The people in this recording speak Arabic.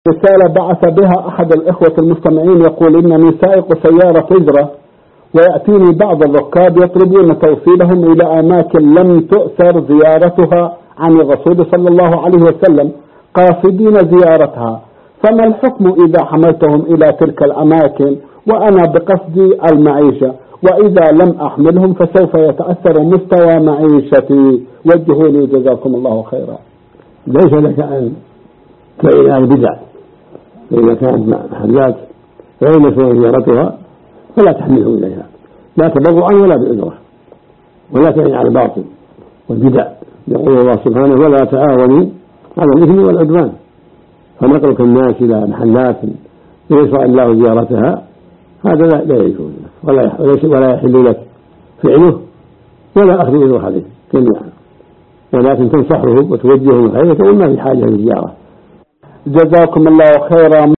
رسالة بعث بها أحد الإخوة المستمعين يقول: إنني سائق سيارة هجرة ويأتيني بعض الركاب يطلبون توصيلهم إلى أماكن لم تؤثر زيارتها عن الرسول صلى الله عليه وسلم قاصدين زيارتها، فما الحكم إذا حملتهم إلى تلك الأماكن وأنا بقصد المعيشة، وإذا لم أحملهم فسوف يتأثر مستوى معيشتي؟ وجهوا لي جزاكم الله خيرا. ليس لك أن تعين البدع، فإذا كانت محلات غير مشروع زيارتها فلا تحملهم إليها، لا تبرعا ولا بإجرة، ولا تعين على الباطل والبدع. يقول الله سبحانه: ولا تعاونوا على الإثم والعدوان. فنقلك الناس إلى محلات يشرع الله زيارتها هذا لا يجوز ولا يحل لك فعله ولا أخذ إجرة عليه جميعا، ولكن تنصحه وتوجهه الخير وتقول ما في حاجة للزيارة. جزاكم الله خيرا.